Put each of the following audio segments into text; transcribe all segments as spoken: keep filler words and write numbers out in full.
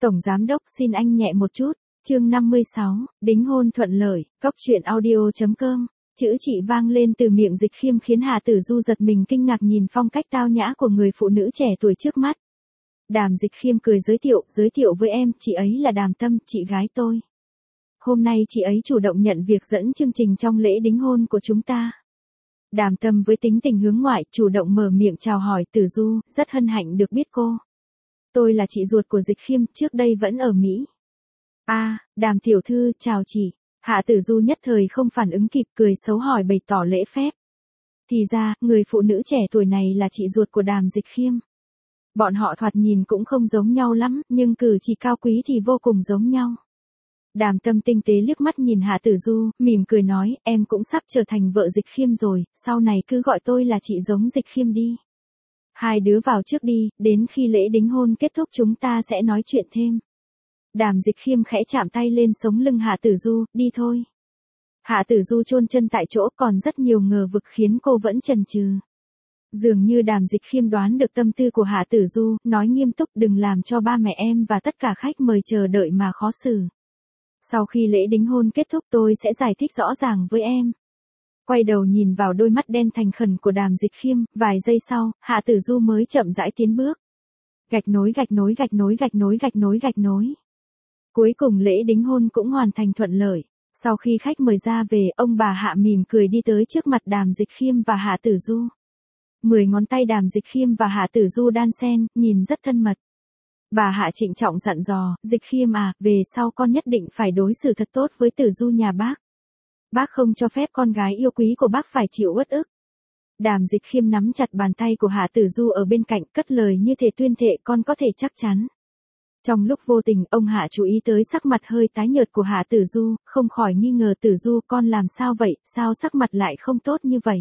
Tổng giám đốc xin anh nhẹ một chút. Chương năm mươi sáu, đính hôn thuận lợi, cóc truyện audio chấm com. Chữ chị vang lên từ miệng Dịch Khiêm khiến Hà Tử Du giật mình kinh ngạc nhìn phong cách tao nhã của người phụ nữ trẻ tuổi trước mắt. Đàm Dịch Khiêm cười giới thiệu, giới thiệu với em, chị ấy là Đàm Tâm, chị gái tôi. Hôm nay chị ấy chủ động nhận việc dẫn chương trình trong lễ đính hôn của chúng ta. Đàm Tâm với tính tình hướng ngoại, chủ động mở miệng chào hỏi Tử Du, rất hân hạnh được biết cô. Tôi là chị ruột của Dịch Khiêm, trước đây vẫn ở Mỹ. À, Đàm tiểu thư, chào chị. Hạ Tử Du nhất thời không phản ứng kịp, cười xấu hỏi bày tỏ lễ phép. Thì ra, người phụ nữ trẻ tuổi này là chị ruột của Đàm Dịch Khiêm. Bọn họ thoạt nhìn cũng không giống nhau lắm, nhưng cử chỉ cao quý thì vô cùng giống nhau. Đàm Tâm tinh tế liếc mắt nhìn Hạ Tử Du, mỉm cười nói, em cũng sắp trở thành vợ Dịch Khiêm rồi, sau này cứ gọi tôi là chị giống Dịch Khiêm đi. Hai đứa vào trước đi, đến khi lễ đính hôn kết thúc chúng ta sẽ nói chuyện thêm. Đàm Dịch Khiêm khẽ chạm tay lên sống lưng Hạ Tử Du, đi thôi. Hạ Tử Du chôn chân tại chỗ, còn rất nhiều ngờ vực khiến cô vẫn chần chừ. Dường như Đàm Dịch Khiêm đoán được tâm tư của Hạ Tử Du, nói nghiêm túc, đừng làm cho ba mẹ em và tất cả khách mời chờ đợi mà khó xử. Sau khi lễ đính hôn kết thúc tôi sẽ giải thích rõ ràng với em. Quay đầu nhìn vào đôi mắt đen thành khẩn của Đàm Dịch Khiêm, vài giây sau, Hạ Tử Du mới chậm rãi tiến bước. Gạch nối gạch nối gạch nối gạch nối gạch nối gạch nối. Cuối cùng lễ đính hôn cũng hoàn thành thuận lợi. Sau khi khách mời ra về, ông bà Hạ mỉm cười đi tới trước mặt Đàm Dịch Khiêm và Hạ Tử Du. Mười ngón tay Đàm Dịch Khiêm và Hạ Tử Du đan xen, nhìn rất thân mật. Bà Hạ trịnh trọng dặn dò, Dịch Khiêm à, về sau con nhất định phải đối xử thật tốt với Tử Du nhà bác. Bác không cho phép con gái yêu quý của bác phải chịu uất ức. Đàm Dịch Khiêm nắm chặt bàn tay của Hạ Tử Du ở bên cạnh, cất lời như thể tuyên thệ con có thể chắc chắn. Trong lúc vô tình, ông Hạ chú ý tới sắc mặt hơi tái nhợt của Hạ Tử Du, không khỏi nghi ngờ Tử Du con làm sao vậy, sao sắc mặt lại không tốt như vậy.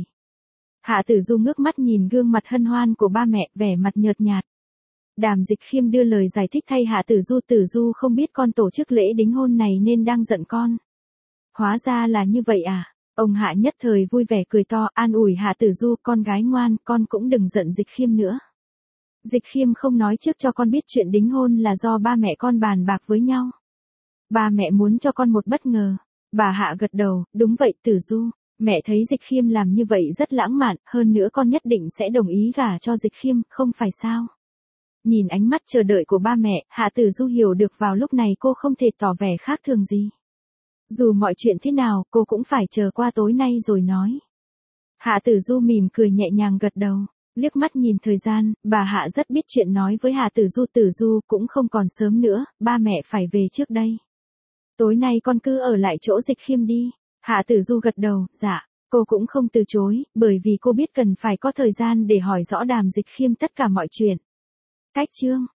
Hạ Tử Du ngước mắt nhìn gương mặt hân hoan của ba mẹ, vẻ mặt nhợt nhạt. Đàm Dịch Khiêm đưa lời giải thích thay Hạ Tử Du, Tử Du không biết con tổ chức lễ đính hôn này nên đang giận con. Hóa ra là như vậy à, ông Hạ nhất thời vui vẻ cười to, an ủi Hạ Tử Du, con gái ngoan, con cũng đừng giận Dịch Khiêm nữa. Dịch Khiêm không nói trước cho con biết chuyện đính hôn là do ba mẹ con bàn bạc với nhau. Ba mẹ muốn cho con một bất ngờ. Bà Hạ gật đầu, đúng vậy Tử Du, mẹ thấy Dịch Khiêm làm như vậy rất lãng mạn, hơn nữa con nhất định sẽ đồng ý gả cho Dịch Khiêm, không phải sao? Nhìn ánh mắt chờ đợi của ba mẹ, Hạ Tử Du hiểu được vào lúc này cô không thể tỏ vẻ khác thường gì. Dù mọi chuyện thế nào, cô cũng phải chờ qua tối nay rồi nói. Hạ Tử Du mỉm cười nhẹ nhàng gật đầu, liếc mắt nhìn thời gian, bà Hạ rất biết chuyện nói với Hạ Tử Du, Tử Du cũng không còn sớm nữa, ba mẹ phải về trước đây. Tối nay con cứ ở lại chỗ Dịch Khiêm đi. Hạ Tử Du gật đầu, dạ, cô cũng không từ chối, bởi vì cô biết cần phải có thời gian để hỏi rõ Đàm Dịch Khiêm tất cả mọi chuyện. Cách chương